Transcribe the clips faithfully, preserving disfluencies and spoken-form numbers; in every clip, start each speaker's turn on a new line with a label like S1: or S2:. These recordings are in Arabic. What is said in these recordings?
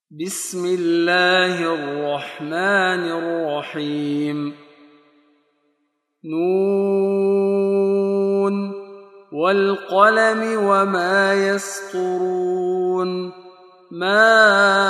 S1: بسم الله الرحمن الرحيم. نون والقلم وما يسطرون. ما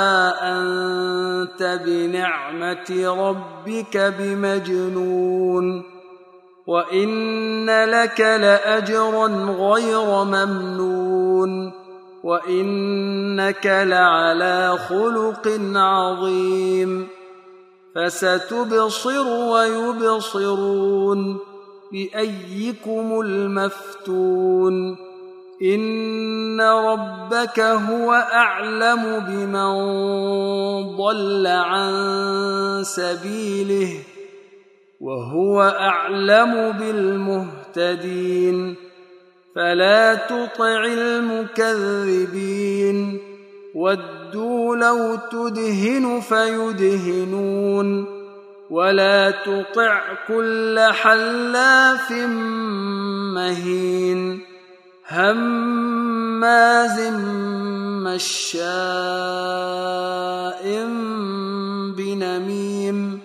S1: أنت بنعمة ربك بمجنون. وإن لك لأجرا غير ممنون. وإنك لعلى خلق عظيم. فستبصر ويبصرون بأيكم المفتون. إن ربك هو أعلم بمن ضل عن سبيله وهو أعلم بالمهتدين. فلا تطع المكذبين. ودوا لو تدهن فيدهنون. ولا تطع كل حلاف مهين هماز مشاء بنميم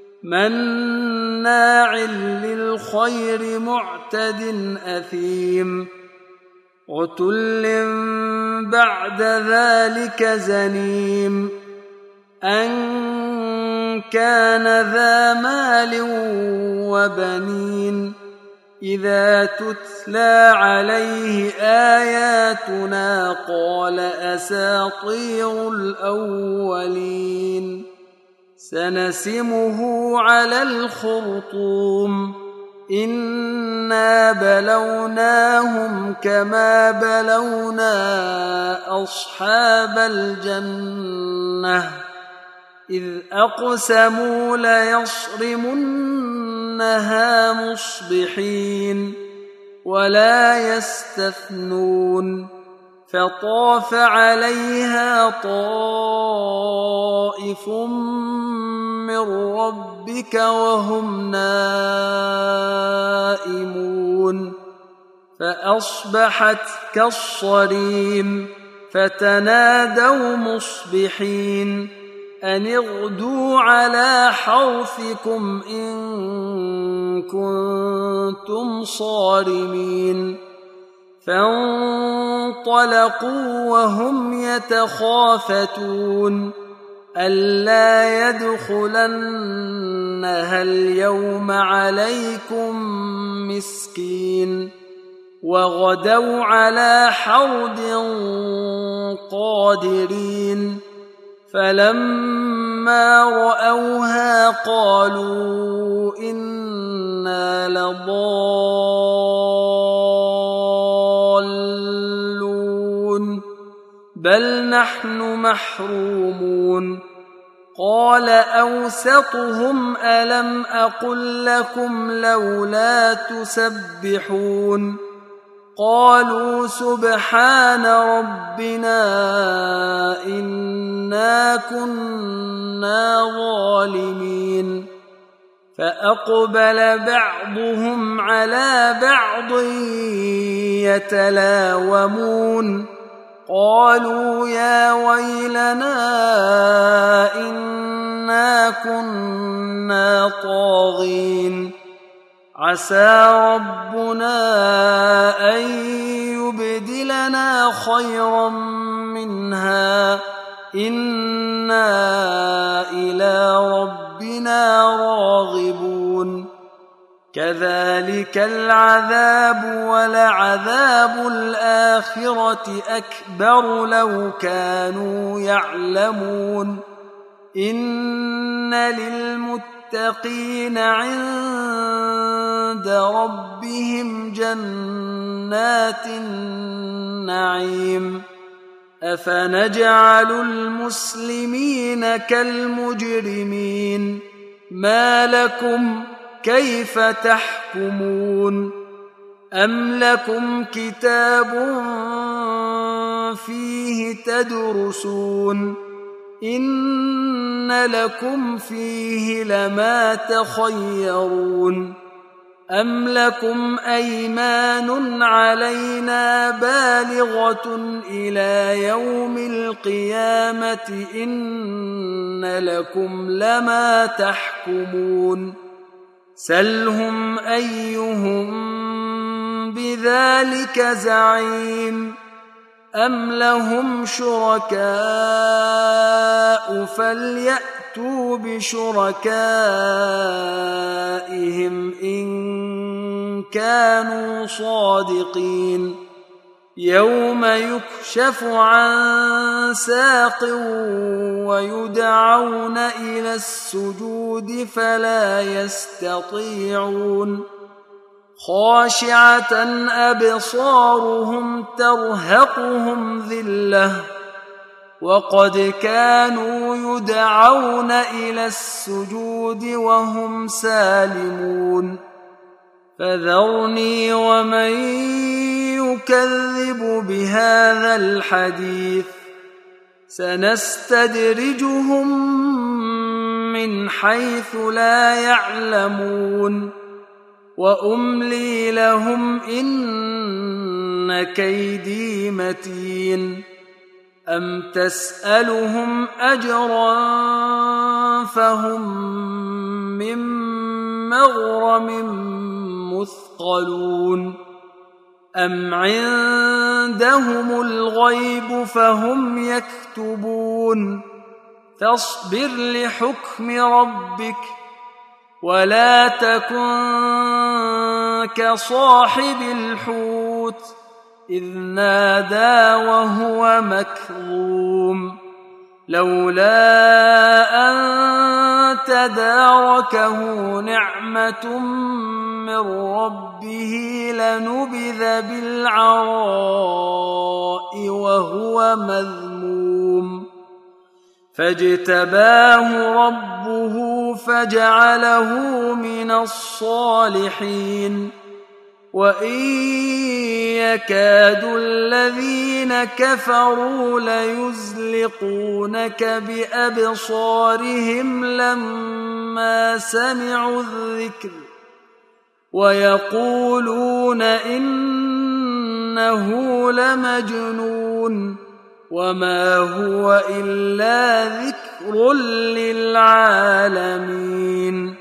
S1: مناع للخير معتد أثيم عتل بعد ذلك زنيم أن كان ذا مال وبنين. إذا تتلى عليه آياتنا قال أساطير الأولين. سنسمه على الخرطوم. إنا بلوناهم كما بلونا أصحاب الجنة إذ أقسموا ليصرمنها مصبحين ولا يستثنون. فطاف عليها طائف من ربك وهم نائمون. فأصبحت كالصريم. فتنادوا مصبحين أن اغدوا على حرثكم إن كنتم صارمين. فانطلقوا وهم يتخافتون ألا يدخلنها اليوم عليكم مسكين. وغدوا على حرد قادرين. فلما رأوها قالوا إنا لضالون بل نحن محرومون. قال أوسطهم ألم أقل لكم لولا تسبحون. قالوا سبحان ربنا إنا كنا ظالمين. فأقبل بعضهم على بعض يتلاومون. قالوا يا ويلنا إنا كنا طاغين. عسى ربنا أن يبدلنا خيرا منها إنا إلى ربنا راغبون. كذلك العذاب ولعذاب الآخرة أكبر لو كانوا يعلمون. إن للمتقين عند ربهم جنات النعيم. أفنجعل المسلمين كالمجرمين. ما لكم كيف تحكمون. أم لكم كتاب فيه تدرسون إن لكم فيه لما تخيرون. أم لكم أيمان علينا بالغة إلى يوم القيامة إن لكم لما تحكمون سلهم أيهم بذلك زعيم أم لهم شركاء فليأتوا بشركائهم إن كانوا صادقين يوم يكشف عن ساق ويدعون إلى السجود فلا يستطيعون خاشعة أبصارهم ترهقهم ذلة وقد كانوا يدعون إلى السجود وهم سالمون فذرني ومن يكذب بهذا الحديث سنستدرجهم من حيث لا يعلمون وأملي لهم إن كيدي متين أم تسألهم أجرا فهم من مغرم مثقلون أم عندهم الغيب فهم يكتبون فاصبر لحكم ربك ولا تكن كصاحب الحوت إذ نادى وهو مكظوم لولا أن تداركه نعمة من ربه لنبذ بالعراء وهو مذموم فاجتباه ربه فجعله من الصالحين وإن يكاد الذين كفروا ليزلقونك بأبصارهم لما سمعوا الذكر ويقولون إنه لمجنون وما هو إلا ذكر للعالمين